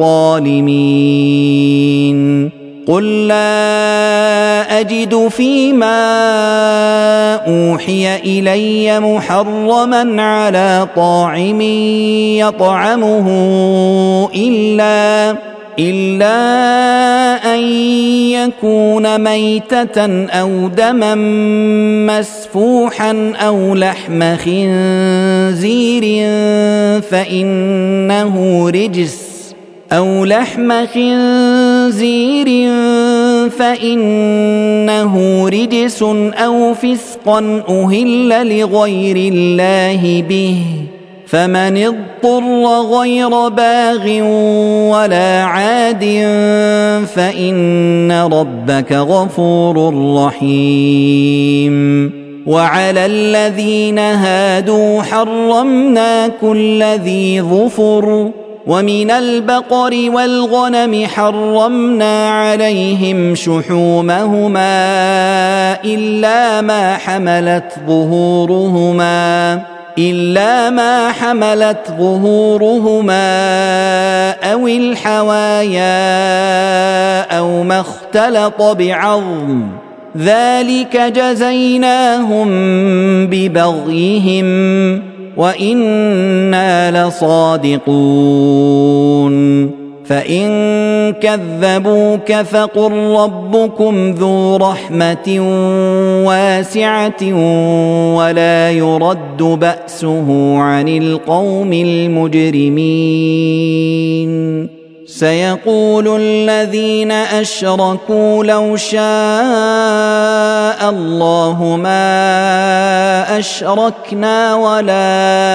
الظالمين. قل لا أجد فيما أوحي إلي محرما على طاعم يطعمه إلا إلا أن يكون ميتة أو دما مسفوحا أو لحم خنزير فإنه رجس أو لحم خنزير فإنه رجس أو فسقا أهل لغير الله به فمن اضطر غير باغ ولا عاد فإن ربك غفور رحيم. وعلى الذين هادوا حرمنا كل ذي ظفر ومن البقر والغنم حرمنا عليهم شحومهما إلا ما حملت ظهورهما إلا ما حملت ظهورهما أو الحوايا أو ما اختلط بعظم ذلك جزيناهم ببغيهم وإنا لصادقون. فإن كذبوك فقل ربكم ذو رحمة واسعة ولا يرد بأسه عن القوم المجرمين. سيقول الذين أشركوا لو شاء الله ما أشركنا ولا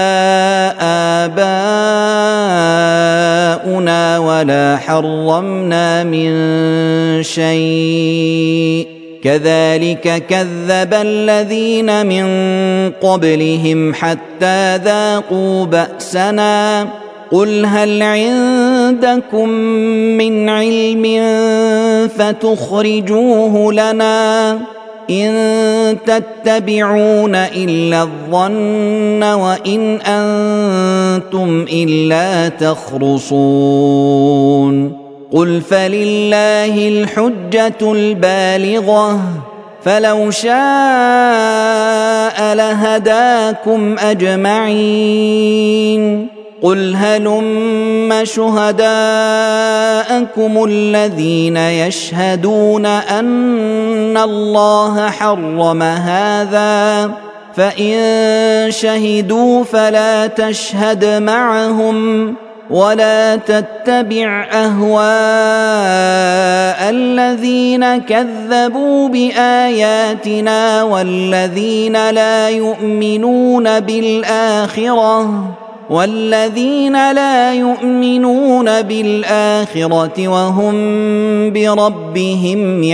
آباؤنا ولا حرمنا من شيء كذلك كذب الذين من قبلهم حتى ذاقوا بأسنا قل هل عندكم من علم فتخرجوه لنا إن تتبعون إلا الظن وإن أنتم إلا تخرصون. قل فلله الحجة البالغة فلو شاء لهداكم أجمعين. قل هلم شهداءكم الذين يشهدون أن الله حرم هذا فإن شهدوا فلا تشهد معهم ولا تتبع أهواء الذين كذبوا بآياتنا والذين لا يؤمنون بالآخرة والذين لا يؤمنون بالآخرة وهم بربهم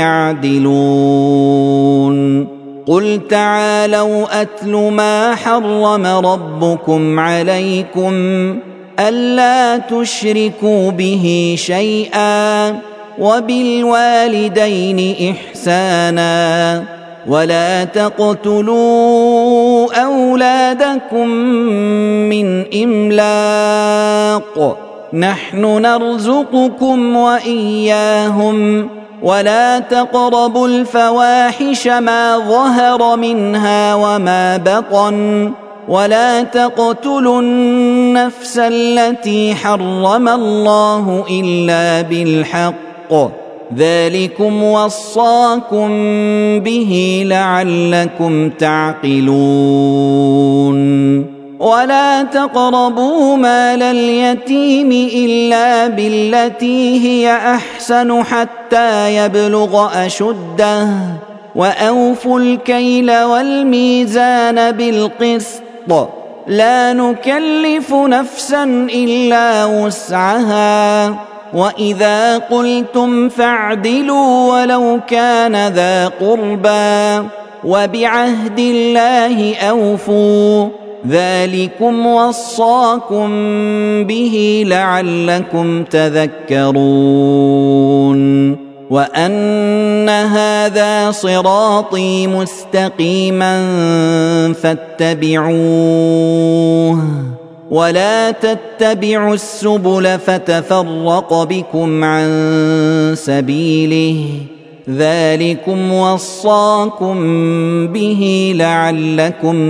يعدلون قل تعالوا أتل ما حرم ربكم عليكم ألا تشركوا به شيئا وبالوالدين إحسانا ولا تقتلوا أولادكم من إملاق نحن نرزقكم وإياهم ولا تقربوا الفواحش ما ظهر منها وما بطن ولا تقتلوا النفس التي حرم الله إلا بالحق ذلكم وصاكم به لعلكم تعقلون ولا تقربوا مال اليتيم إلا بالتي هي أحسن حتى يبلغ أشده وأوفوا الكيل والميزان بالقسط لا نكلف نفسا إلا وسعها وإذا قلتم فاعدلوا ولو كان ذا قربى وبعهد الله أوفوا ذلكم وصاكم به لعلكم تذكرون وأن هذا صراطي مستقيما فاتبعوه ولا تتبعوا السبل فتفرق بكم عن سبيله ذلكم وصاكم به لعلكم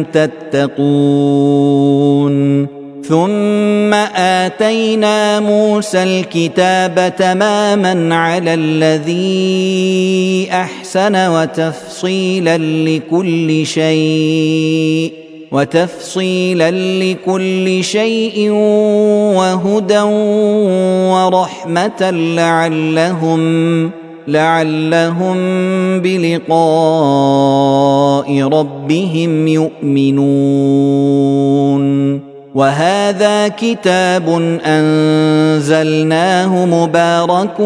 تتقون ثم آتينا موسى الكتاب تماما على الذي أحسن وتفصيلا لكل شيء وتفصيلا لكل شيء وهدى ورحمة لعلهم لعلهم بلقاء ربهم يؤمنون وهذا كتاب أنزلناه مبارك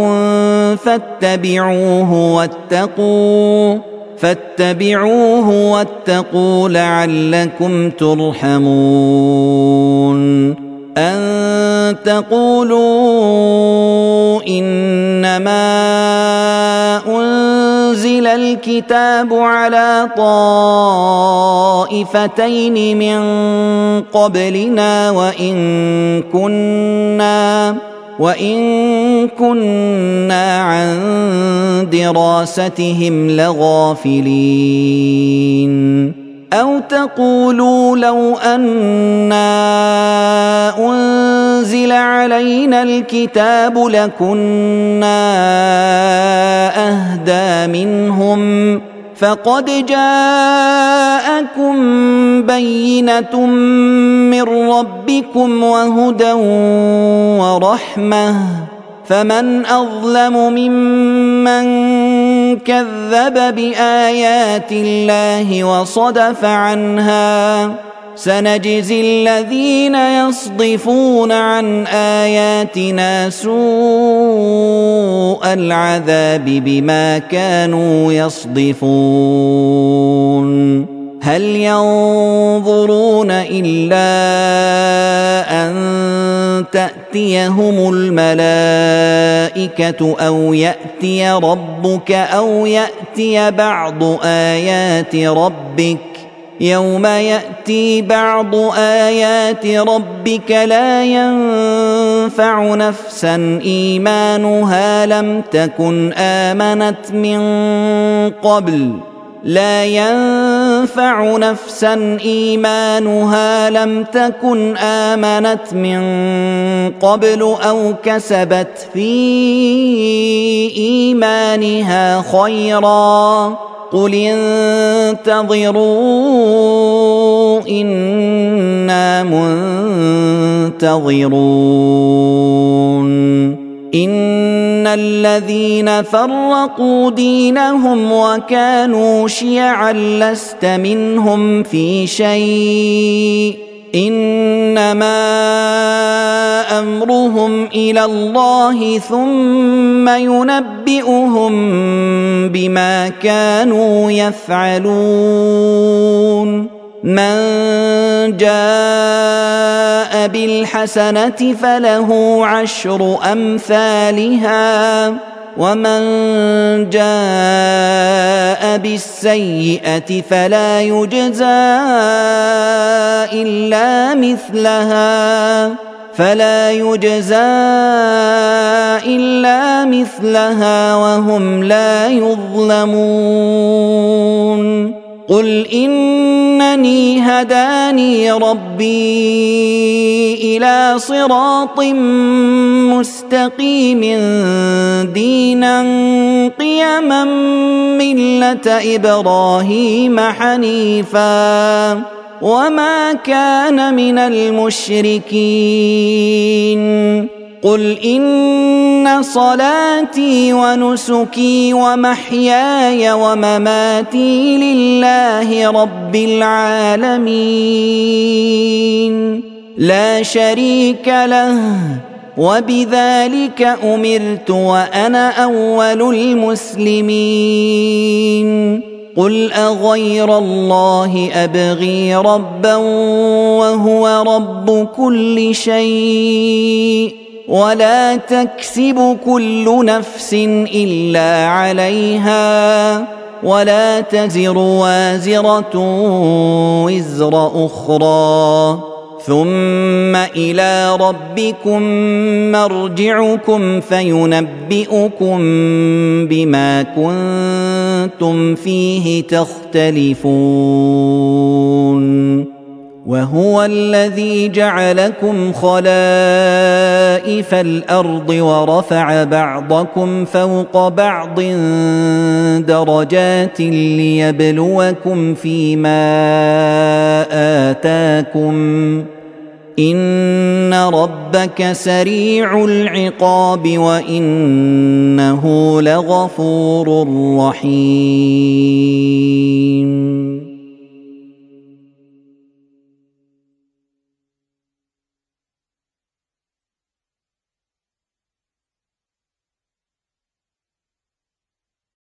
فاتبعوه واتقوا فاتبعوه واتقوا لعلكم ترحمون أن تقولوا إنما أنزل الكتاب على طائفتين من قبلنا وإن كنا وإن كنا عن دراستهم لغافلين أو تقولوا لو أنا أنزل علينا الكتاب لكنا أهدى منهم فقد جاءكم بينة من ربكم وهدى ورحمة فمن أظلم ممن كذب بآيات الله وصدف عنها سنجزي الذين يصدفون عن آياتنا سوء العذاب بما كانوا يصدفون هل ينظرون إلا أن تأتيهم الملائكة أو يأتي ربك أو يأتي بعض آيات ربك يوم يأتي بعض آيات ربك لا ينفع نفسا إيمانها لم تكن آمنت من قبل لا ينفع نفسا إيمانها لم تكن آمنت من قبل أو كسبت في إيمانها خيرا قل انتظروا إنا منتظرون إن الذين فرقوا دينهم وكانوا شيعا لست منهم في شيء إنما أمرهم إلى الله ثم ينبئهم بما كانوا يفعلون من جاء بالحسنة فله عشر أمثالها ومن جاء بالسيئة فلا يجزى إلا مثلها فلا يجزى إلا مثلها وهم لا يظلمون قل إنني هداني ربي إلى صراط مستقيم دينا قيما ملة إبراهيم حنيفا وما كان من المشركين قل إن صلاتي ونسكي ومحياي ومماتي لله رب العالمين لا شريك له وبذلك أمرت وأنا أول المسلمين قل أغير الله أبغي ربا وهو رب كل شيء ولا تكسب كل نفس إلا عليها ولا تزر وازرة وزر أخرى ثم إلى ربكم مرجعكم فينبئكم بما كنتم فيه تختلفون وهو الذي جعلكم خلائف الأرض ورفع بعضكم فوق بعض درجات ليبلوكم فيما آتاكم إن ربك سريع العقاب وإنه لغفور رحيم